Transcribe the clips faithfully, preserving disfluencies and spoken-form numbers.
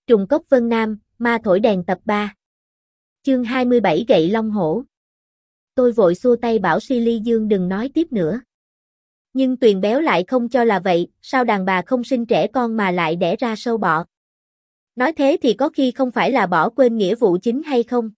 Trùng cốc Vân Nam, ma thổi đèn tập ba. Chương hai mươi bảy Gậy Long Hổ. Tôi vội xua tay bảo Silly Dương đừng nói tiếp nữa. Nhưng Tuyền Béo lại không cho là vậy, sao đàn bà không sinh trẻ con mà lại đẻ ra sâu bọ. Nói thế thì có khi không phải là bỏ quên nghĩa vụ chính hay không?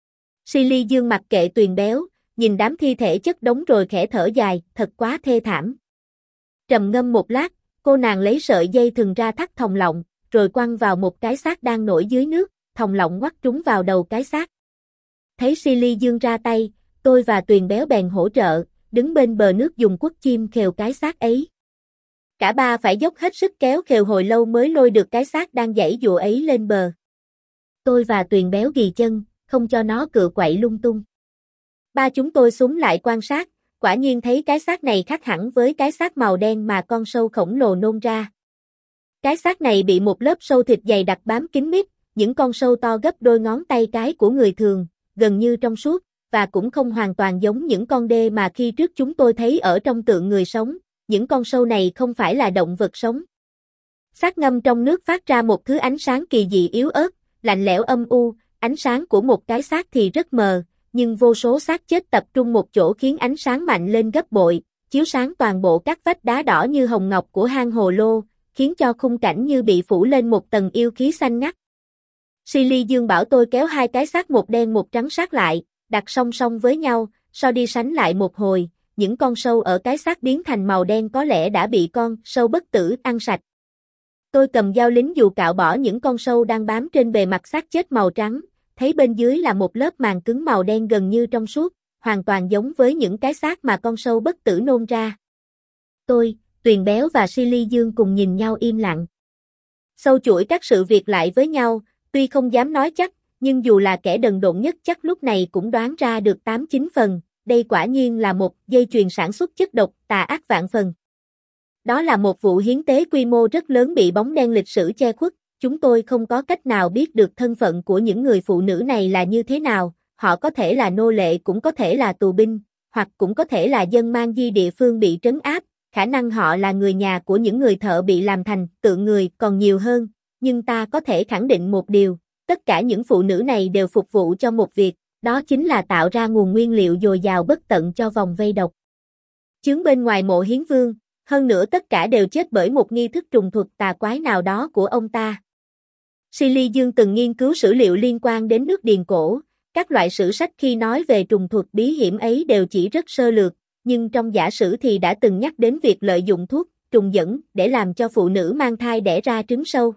Silly Dương mặc kệ Tuyền Béo, nhìn đám thi thể chất đống rồi khẽ thở dài, thật quá thê thảm. Trầm ngâm một lát, cô nàng lấy sợi dây thừng ra thắt thòng lọng, rồi quăng vào một cái xác đang nổi dưới nước, thòng lọng ngoắt trúng vào đầu cái xác. Thấy Silly Dương ra tay, tôi và Tuyền Béo bèn hỗ trợ, đứng bên bờ nước dùng quất chim khều cái xác ấy. Cả ba phải dốc hết sức kéo khều hồi lâu mới lôi được cái xác đang giãy giụa ấy lên bờ. Tôi và Tuyền Béo ghì chân, không cho nó cựa quậy lung tung. Ba chúng tôi súng lại quan sát, quả nhiên thấy cái xác này khác hẳn với cái xác màu đen mà con sâu khổng lồ nôn ra. Cái xác này bị một lớp sâu thịt dày đặc bám kín mít, những con sâu to gấp đôi ngón tay cái của người thường, gần như trong suốt, và cũng không hoàn toàn giống những con đê mà khi trước chúng tôi thấy ở trong tượng người sống, những con sâu này không phải là động vật sống. Xác ngâm trong nước phát ra một thứ ánh sáng kỳ dị yếu ớt, lạnh lẽo âm u, ánh sáng của một cái xác thì rất mờ, nhưng vô số xác chết tập trung một chỗ khiến ánh sáng mạnh lên gấp bội, chiếu sáng toàn bộ các vách đá đỏ như hồng ngọc của hang hồ lô, khiến cho khung cảnh như bị phủ lên một tầng yêu khí xanh ngắt. Silly Dương bảo tôi kéo hai cái xác một đen một trắng sát lại, đặt song song với nhau, so đi sánh lại một hồi, những con sâu ở cái xác biến thành màu đen có lẽ đã bị con sâu bất tử ăn sạch. Tôi cầm dao lính dù cạo bỏ những con sâu đang bám trên bề mặt xác chết màu trắng, thấy bên dưới là một lớp màng cứng màu đen gần như trong suốt, hoàn toàn giống với những cái xác mà con sâu bất tử nôn ra. Tôi, Tuyền Béo và Silly Dương cùng nhìn nhau im lặng. Sâu chuỗi các sự việc lại với nhau, tuy không dám nói chắc, nhưng dù là kẻ đần độn nhất chắc lúc này cũng đoán ra được tám chín phần, đây quả nhiên là một dây chuyền sản xuất chất độc tà ác vạn phần. Đó là một vụ hiến tế quy mô rất lớn bị bóng đen lịch sử che khuất, chúng tôi không có cách nào biết được thân phận của những người phụ nữ này là như thế nào, họ có thể là nô lệ cũng có thể là tù binh, hoặc cũng có thể là dân mang di địa phương bị trấn áp, khả năng họ là người nhà của những người thợ bị làm thành tượng người còn nhiều hơn, nhưng ta có thể khẳng định một điều, tất cả những phụ nữ này đều phục vụ cho một việc, đó chính là tạo ra nguồn nguyên liệu dồi dào bất tận cho vòng vây độc. Chướng bên ngoài mộ hiến vương, hơn nữa tất cả đều chết bởi một nghi thức trùng thuật tà quái nào đó của ông ta. Silly Dương từng nghiên cứu sử liệu liên quan đến nước Điền cổ, các loại sử sách khi nói về trùng thuật bí hiểm ấy đều chỉ rất sơ lược, nhưng trong giả sử thì đã từng nhắc đến việc lợi dụng thuốc trùng dẫn để làm cho phụ nữ mang thai đẻ ra trứng sâu.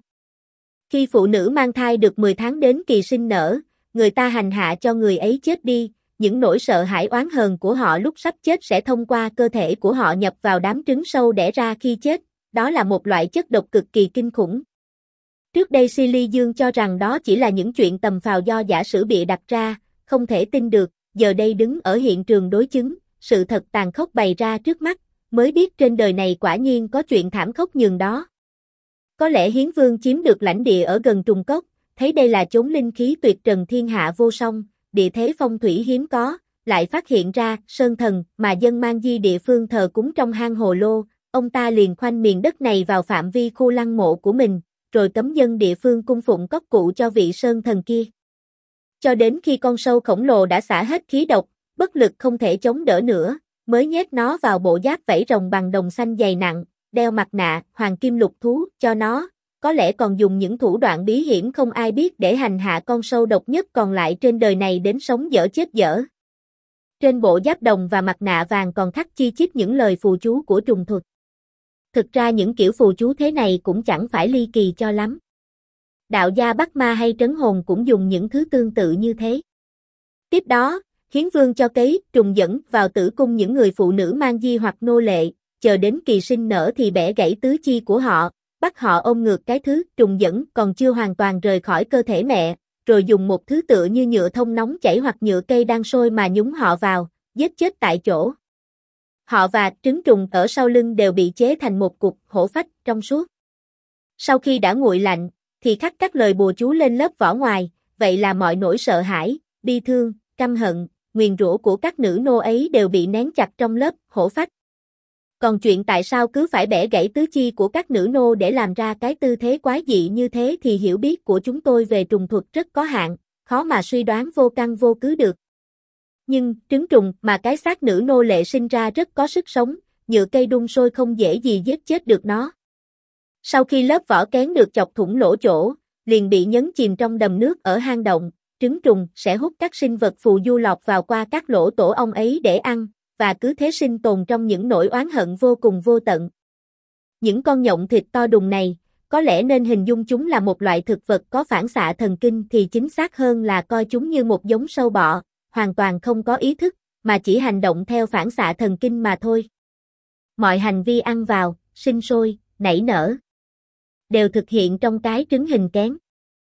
Khi phụ nữ mang thai được mười tháng đến kỳ sinh nở, người ta hành hạ cho người ấy chết đi, những nỗi sợ hãi oán hờn của họ lúc sắp chết sẽ thông qua cơ thể của họ nhập vào đám trứng sâu đẻ ra khi chết, đó là một loại chất độc cực kỳ kinh khủng. Trước đây Silly Dương cho rằng đó chỉ là những chuyện tầm phào do giả sử bịa đặt ra, không thể tin được, giờ đây đứng ở hiện trường đối chứng, sự thật tàn khốc bày ra trước mắt, mới biết trên đời này quả nhiên có chuyện thảm khốc nhường đó. Có lẽ Hiến Vương chiếm được lãnh địa ở gần Trùng Cốc, thấy đây là chốn linh khí tuyệt trần thiên hạ vô song, địa thế phong thủy hiếm có, lại phát hiện ra sơn thần mà dân mang di địa phương thờ cúng trong hang hồ lô, ông ta liền khoanh miền đất này vào phạm vi khu lăng mộ của mình, rồi cấm dân địa phương cung phụng cốc cụ cho vị sơn thần kia. Cho đến khi con sâu khổng lồ đã xả hết khí độc, bất lực không thể chống đỡ nữa, mới nhét nó vào bộ giáp vảy rồng bằng đồng xanh dày nặng, đeo mặt nạ, hoàng kim lục thú cho nó, có lẽ còn dùng những thủ đoạn bí hiểm không ai biết để hành hạ con sâu độc nhất còn lại trên đời này đến sống dở chết dở. Trên bộ giáp đồng và mặt nạ vàng còn khắc chi chít những lời phù chú của trùng thuật. Thực ra những kiểu phù chú thế này cũng chẳng phải ly kỳ cho lắm. Đạo gia Bắc Ma hay Trấn Hồn cũng dùng những thứ tương tự như thế. Tiếp đó, Hiến Vương cho cấy trùng dẫn vào tử cung những người phụ nữ mang di hoặc nô lệ, chờ đến kỳ sinh nở thì bẻ gãy tứ chi của họ, bắt họ ôm ngược cái thứ trùng dẫn còn chưa hoàn toàn rời khỏi cơ thể mẹ, rồi dùng một thứ tựa như nhựa thông nóng chảy hoặc nhựa cây đang sôi mà nhúng họ vào, giết chết tại chỗ. Họ và trứng trùng ở sau lưng đều bị chế thành một cục hổ phách trong suốt. Sau khi đã nguội lạnh, thì khắc các lời bùa chú lên lớp vỏ ngoài, vậy là mọi nỗi sợ hãi, bi thương, căm hận, nguyền rủa của các nữ nô ấy đều bị nén chặt trong lớp hổ phách. Còn chuyện tại sao cứ phải bẻ gãy tứ chi của các nữ nô để làm ra cái tư thế quái dị như thế thì hiểu biết của chúng tôi về trùng thuật rất có hạn, khó mà suy đoán vô căn vô cứ được. Nhưng, trứng trùng mà cái xác nữ nô lệ sinh ra rất có sức sống, nhựa cây đun sôi không dễ gì giết chết được nó. Sau khi lớp vỏ kén được chọc thủng lỗ chỗ, liền bị nhấn chìm trong đầm nước ở hang động, trứng trùng sẽ hút các sinh vật phù du lọt vào qua các lỗ tổ ong ấy để ăn, và cứ thế sinh tồn trong những nỗi oán hận vô cùng vô tận. Những con nhộng thịt to đùng này, có lẽ nên hình dung chúng là một loại thực vật có phản xạ thần kinh thì chính xác hơn là coi chúng như một giống sâu bọ, hoàn toàn không có ý thức, mà chỉ hành động theo phản xạ thần kinh mà thôi. Mọi hành vi ăn vào, sinh sôi, nảy nở, đều thực hiện trong cái trứng hình kén.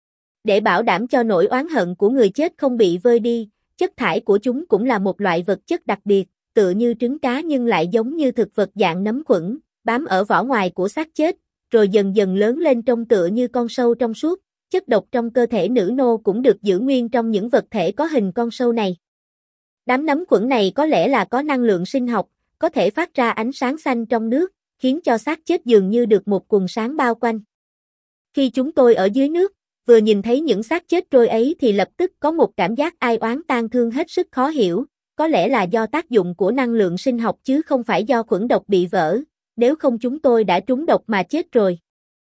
Để bảo đảm cho nỗi oán hận của người chết không bị vơi đi, chất thải của chúng cũng là một loại vật chất đặc biệt, tựa như trứng cá nhưng lại giống như thực vật dạng nấm khuẩn, bám ở vỏ ngoài của xác chết, rồi dần dần lớn lên trông tựa như con sâu trong suốt. Chất độc trong cơ thể nữ nô cũng được giữ nguyên trong những vật thể có hình con sâu này. Đám nấm khuẩn này có lẽ là có năng lượng sinh học, có thể phát ra ánh sáng xanh trong nước, khiến cho xác chết dường như được một quần sáng bao quanh. Khi chúng tôi ở dưới nước, vừa nhìn thấy những xác chết trôi ấy thì lập tức có một cảm giác ai oán tang thương hết sức khó hiểu, có lẽ là do tác dụng của năng lượng sinh học chứ không phải do khuẩn độc bị vỡ, nếu không chúng tôi đã trúng độc mà chết rồi.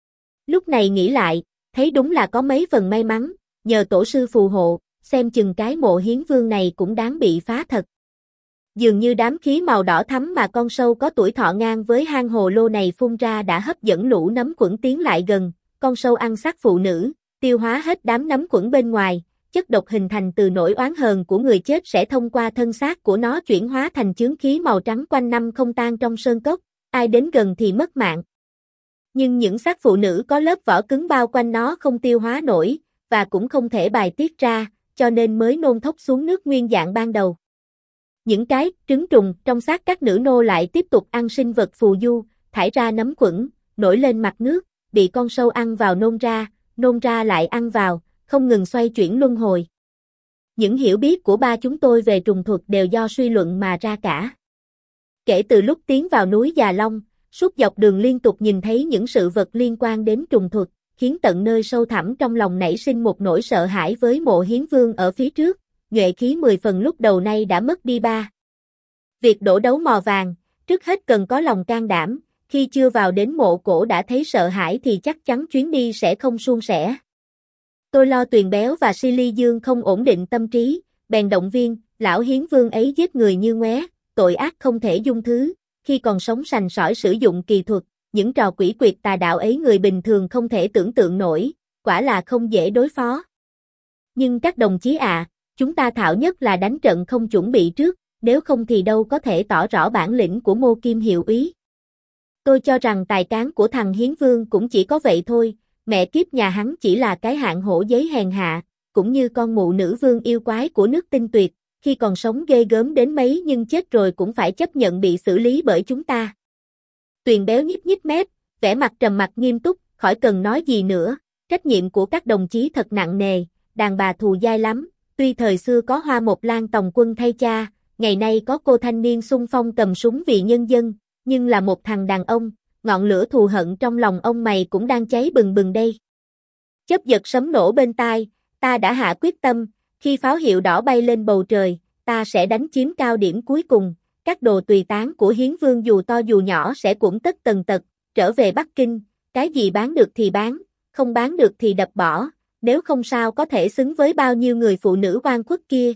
Lúc này nghĩ lại, thấy đúng là có mấy phần may mắn, nhờ tổ sư phù hộ, xem chừng cái mộ hiến vương này cũng đáng bị phá thật. Dường như đám khí màu đỏ thắm mà con sâu có tuổi thọ ngang với hang hồ lô này phun ra đã hấp dẫn lũ nấm khuẩn tiến lại gần, con sâu ăn xác phụ nữ, tiêu hóa hết đám nấm khuẩn bên ngoài, chất độc hình thành từ nỗi oán hờn của người chết sẽ thông qua thân xác của nó chuyển hóa thành chướng khí màu trắng quanh năm không tan trong sơn cốc, ai đến gần thì mất mạng. Nhưng những xác phụ nữ có lớp vỏ cứng bao quanh nó không tiêu hóa nổi, và cũng không thể bài tiết ra, cho nên mới nôn thốc xuống nước nguyên dạng ban đầu. Những cái trứng trùng trong xác các nữ nô lại tiếp tục ăn sinh vật phù du, thải ra nấm khuẩn, nổi lên mặt nước, bị con sâu ăn vào nôn ra, nôn ra lại ăn vào, không ngừng xoay chuyển luân hồi. Những hiểu biết của ba chúng tôi về trùng thuật đều do suy luận mà ra cả. Kể từ lúc tiến vào núi Già Long, suốt dọc đường liên tục nhìn thấy những sự vật liên quan đến trùng thuật, khiến tận nơi sâu thẳm trong lòng nảy sinh một nỗi sợ hãi với mộ hiến vương ở phía trước, nhuệ khí mười phần lúc đầu nay đã mất đi ba. Việc đổ đấu mò vàng, trước hết cần có lòng can đảm, khi chưa vào đến mộ cổ đã thấy sợ hãi thì chắc chắn chuyến đi sẽ không suôn sẻ. Tôi lo Tuyền Béo và Silly Dương không ổn định tâm trí, bèn động viên, lão hiến vương ấy giết người như ngoé, tội ác không thể dung thứ, khi còn sống sành sỏi sử dụng kỳ thuật, những trò quỷ quyệt tà đạo ấy người bình thường không thể tưởng tượng nổi, quả là không dễ đối phó. Nhưng các đồng chí ạ, à, chúng ta thạo nhất là đánh trận không chuẩn bị trước, nếu không thì đâu có thể tỏ rõ bản lĩnh của Mô Kim hiệu úy. Tôi cho rằng tài cán của thằng hiến vương cũng chỉ có vậy thôi, mẹ kiếp nhà hắn chỉ là cái hạng hổ giấy hèn hạ, cũng như con mụ nữ vương yêu quái của nước Tinh Tuyệt, khi còn sống ghê gớm đến mấy nhưng chết rồi cũng phải chấp nhận bị xử lý bởi chúng ta. Tuyền Béo nhích nhích mép, vẻ mặt trầm mặc nghiêm túc, khỏi cần nói gì nữa, trách nhiệm của các đồng chí thật nặng nề, đàn bà thù dai lắm, tuy thời xưa có Hoa Một Lan tòng quân thay cha, ngày nay có cô thanh niên xung phong cầm súng vì nhân dân, nhưng là một thằng đàn ông, ngọn lửa thù hận trong lòng ông mày cũng đang cháy bừng bừng đây. Chớp giật sấm nổ bên tai, ta đã hạ quyết tâm, khi pháo hiệu đỏ bay lên bầu trời, ta sẽ đánh chiếm cao điểm cuối cùng, các đồ tùy tán của hiến vương dù to dù nhỏ sẽ cuỗm tất tần tật, trở về Bắc Kinh, cái gì bán được thì bán, không bán được thì đập bỏ, nếu không sao có thể xứng với bao nhiêu người phụ nữ oan khuất kia.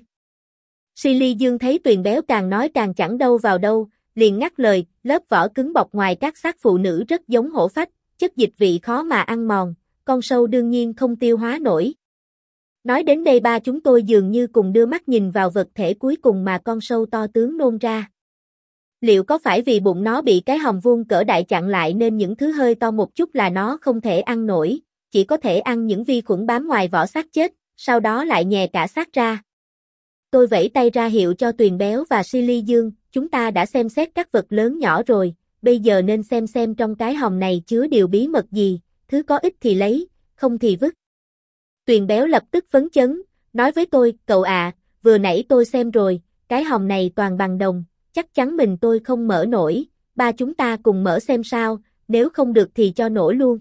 Silly Dương thấy Tuyền Béo càng nói càng chẳng đâu vào đâu, liền ngắt lời, lớp vỏ cứng bọc ngoài các xác phụ nữ rất giống hổ phách, chất dịch vị khó mà ăn mòn, con sâu đương nhiên không tiêu hóa nổi. Nói đến đây ba chúng tôi dường như cùng đưa mắt nhìn vào vật thể cuối cùng mà con sâu to tướng nôn ra. Liệu có phải vì bụng nó bị cái hòm vuông cỡ đại chặn lại nên những thứ hơi to một chút là nó không thể ăn nổi, chỉ có thể ăn những vi khuẩn bám ngoài vỏ xác chết, sau đó lại nhè cả xác ra. Tôi vẫy tay ra hiệu cho Tuyền Béo và Silly Dương, chúng ta đã xem xét các vật lớn nhỏ rồi, bây giờ nên xem xem trong cái hòm này chứa điều bí mật gì, thứ có ích thì lấy, không thì vứt. Tuyền Béo lập tức phấn chấn, nói với tôi, cậu à, vừa nãy tôi xem rồi, cái hòm này toàn bằng đồng, chắc chắn mình tôi không mở nổi, ba chúng ta cùng mở xem sao, nếu không được thì cho nổ luôn.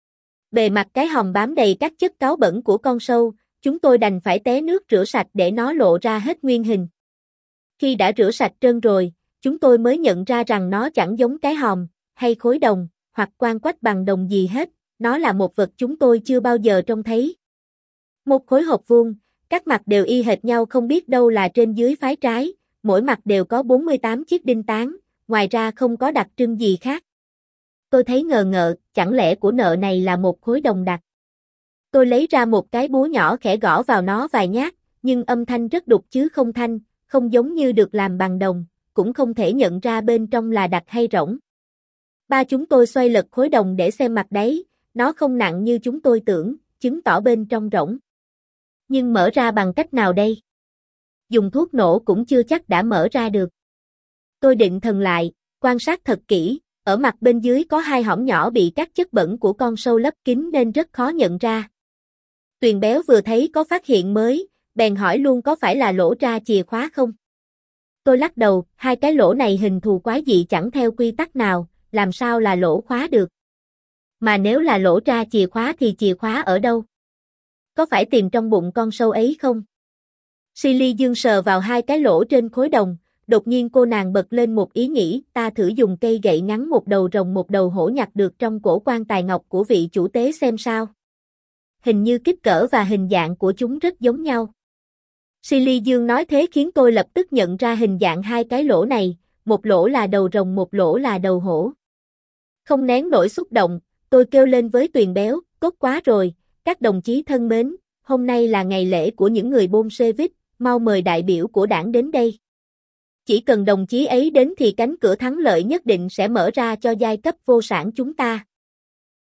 Bề mặt cái hòm bám đầy các chất cáu bẩn của con sâu, chúng tôi đành phải té nước rửa sạch để nó lộ ra hết nguyên hình. Khi đã rửa sạch trơn rồi, chúng tôi mới nhận ra rằng nó chẳng giống cái hòm, hay khối đồng, hoặc quan quách bằng đồng gì hết, nó là một vật chúng tôi chưa bao giờ trông thấy. Một khối hộp vuông, các mặt đều y hệt nhau không biết đâu là trên dưới phái trái, mỗi mặt đều có bốn mươi tám chiếc đinh tán, ngoài ra không có đặc trưng gì khác. Tôi thấy ngờ ngợ, chẳng lẽ của nợ này là một khối đồng đặc. Tôi lấy ra một cái búa nhỏ khẽ gõ vào nó vài nhát, nhưng âm thanh rất đục chứ không thanh, không giống như được làm bằng đồng, cũng không thể nhận ra bên trong là đặc hay rỗng. Ba chúng tôi xoay lật khối đồng để xem mặt đáy, nó không nặng như chúng tôi tưởng, chứng tỏ bên trong rỗng. Nhưng mở ra bằng cách nào đây? Dùng thuốc nổ cũng chưa chắc đã mở ra được. Tôi định thần lại, quan sát thật kỹ, ở mặt bên dưới có hai hõm nhỏ bị các chất bẩn của con sâu lấp kín nên rất khó nhận ra. Tuyền béo vừa thấy có phát hiện mới, bèn hỏi luôn có phải là lỗ ra chìa khóa không? Tôi lắc đầu, hai cái lỗ này hình thù quái dị chẳng theo quy tắc nào, làm sao là lỗ khóa được? Mà nếu là lỗ ra chìa khóa thì chìa khóa ở đâu? Có phải tìm trong bụng con sâu ấy không? Silly Dương sờ vào hai cái lỗ trên khối đồng, đột nhiên cô nàng bật lên một ý nghĩ, ta thử dùng cây gậy ngắn một đầu rồng một đầu hổ nhặt được trong cổ quan tài ngọc của vị chủ tế xem sao. Hình như kích cỡ và hình dạng của chúng rất giống nhau. Silly Dương nói thế khiến tôi lập tức nhận ra hình dạng hai cái lỗ này, một lỗ là đầu rồng một lỗ là đầu hổ. Không nén nổi xúc động, tôi kêu lên với Tuyền béo, tốt quá rồi, các đồng chí thân mến, hôm nay là ngày lễ của những người Bolshevik, mau mời đại biểu của đảng đến đây. Chỉ cần đồng chí ấy đến thì cánh cửa thắng lợi nhất định sẽ mở ra cho giai cấp vô sản chúng ta.